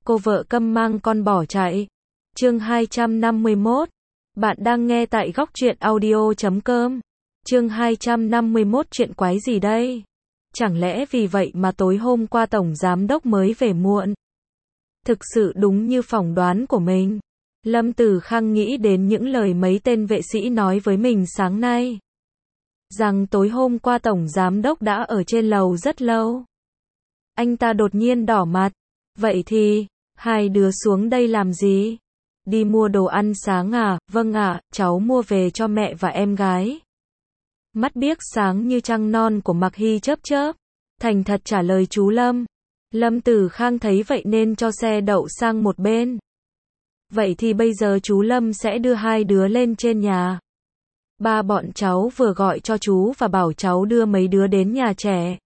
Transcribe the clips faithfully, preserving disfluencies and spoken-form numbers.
cô vợ câm mang con bỏ chạy. Chương hai trăm năm mươi mốt. Bạn đang nghe tại góc truyện audio chấm com. Chương hai trăm năm mươi mốt chuyện quái gì đây? Chẳng lẽ vì vậy mà tối hôm qua tổng giám đốc mới về muộn? Thực sự đúng như phỏng đoán của mình. Lâm Tử Khang nghĩ đến những lời mấy tên vệ sĩ nói với mình sáng nay. Rằng tối hôm qua tổng giám đốc đã ở trên lầu rất lâu. Anh ta đột nhiên đỏ mặt. Vậy thì, hai đứa xuống đây làm gì? Đi mua đồ ăn sáng à? Vâng ạ, cháu mua về cho mẹ và em gái. Mắt biếc sáng như trăng non của Mạc Hy chớp chớp. Thành thật trả lời chú Lâm. Lâm Tử Khang thấy vậy nên cho xe đậu sang một bên. Vậy thì bây giờ chú Lâm sẽ đưa hai đứa lên trên nhà. Ba bọn cháu vừa gọi cho chú và bảo cháu đưa mấy đứa đến nhà trẻ.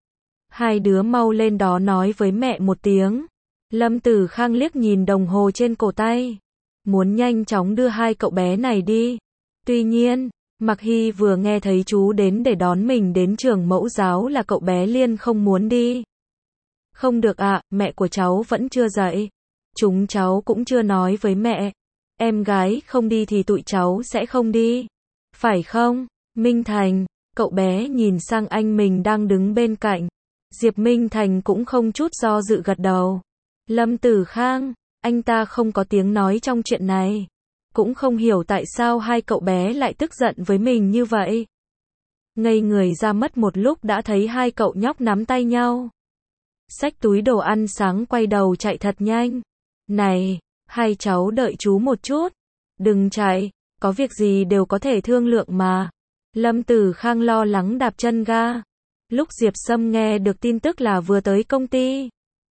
Hai đứa mau lên đó nói với mẹ một tiếng. Lâm Tử Khang liếc nhìn đồng hồ trên cổ tay. Muốn nhanh chóng đưa hai cậu bé này đi. Tuy nhiên, Mạc Hy vừa nghe thấy chú đến để đón mình đến trường mẫu giáo là cậu bé liền không muốn đi. Không được ạ, mẹ của cháu vẫn chưa dậy. Chúng cháu cũng chưa nói với mẹ. Em gái không đi thì tụi cháu sẽ không đi. Phải không, Minh Thành? Cậu bé nhìn sang anh mình đang đứng bên cạnh. Diệp Minh Thành cũng không chút do dự gật đầu. Lâm Tử Khang, anh ta không có tiếng nói trong chuyện này. Cũng không hiểu tại sao hai cậu bé lại tức giận với mình như vậy. Ngây người ra mất một lúc đã thấy hai cậu nhóc nắm tay nhau. Xách túi đồ ăn sáng quay đầu chạy thật nhanh. Này, hai cháu đợi chú một chút. Đừng chạy, có việc gì đều có thể thương lượng mà. Lâm Tử Khang lo lắng đạp chân ga. Lúc Diệp Sâm nghe được tin tức là vừa tới công ty.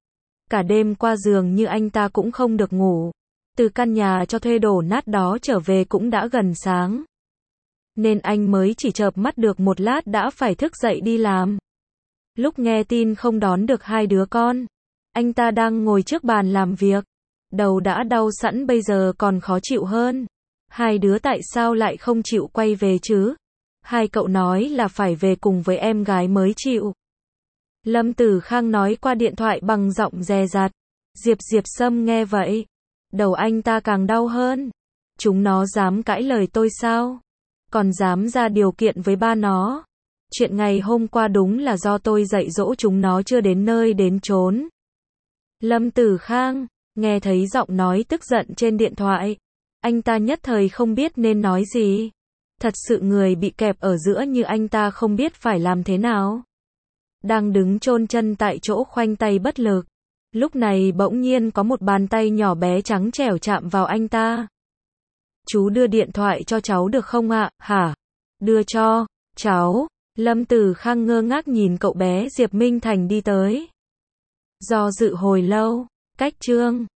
Cả đêm qua dường như anh ta cũng không được ngủ. Từ căn nhà cho thuê đổ nát đó trở về cũng đã gần sáng. Nên anh mới chỉ chợp mắt được một lát đã phải thức dậy đi làm. Lúc nghe tin không đón được hai đứa con, anh ta đang ngồi trước bàn làm việc. Đầu đã đau sẵn bây giờ còn khó chịu hơn. Hai đứa tại sao lại không chịu quay về chứ? Hai cậu nói là phải về cùng với em gái mới chịu. Lâm Tử Khang nói qua điện thoại bằng giọng dè dặt. Diệp Diệp Sâm nghe vậy. Đầu anh ta càng đau hơn. Chúng nó dám cãi lời tôi sao? Còn dám ra điều kiện với ba nó. Chuyện ngày hôm qua đúng là do tôi dạy dỗ chúng nó chưa đến nơi đến chốn. Lâm Tử Khang, nghe thấy giọng nói tức giận trên điện thoại. Anh ta nhất thời không biết nên nói gì. Thật sự người bị kẹp ở giữa như anh ta không biết phải làm thế nào. Đang đứng chôn chân tại chỗ khoanh tay bất lực. Lúc này bỗng nhiên có một bàn tay nhỏ bé trắng trẻo chạm vào anh ta. Chú đưa điện thoại cho cháu được không ạ? Hả? Đưa cho cháu. Lâm Tử Khang ngơ ngác nhìn cậu bé Diệp Minh Thành đi tới. Do dự hồi lâu. Cách chương